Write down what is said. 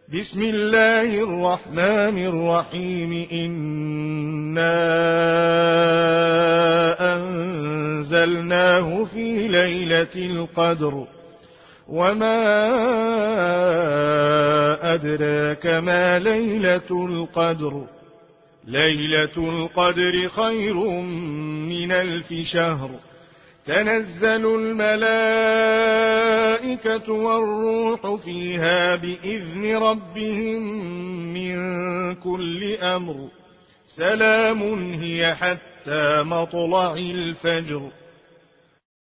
بسم الله الرحمن الرحيم إنا أنزلناه في ليلة القدر وما أدراك ما ليلة القدر ليلة القدر خير من 1000 شهر تنزل الملائكة والروح فيها بإذن ربهم من كل أمر سلام هي حتى مطلع الفجر.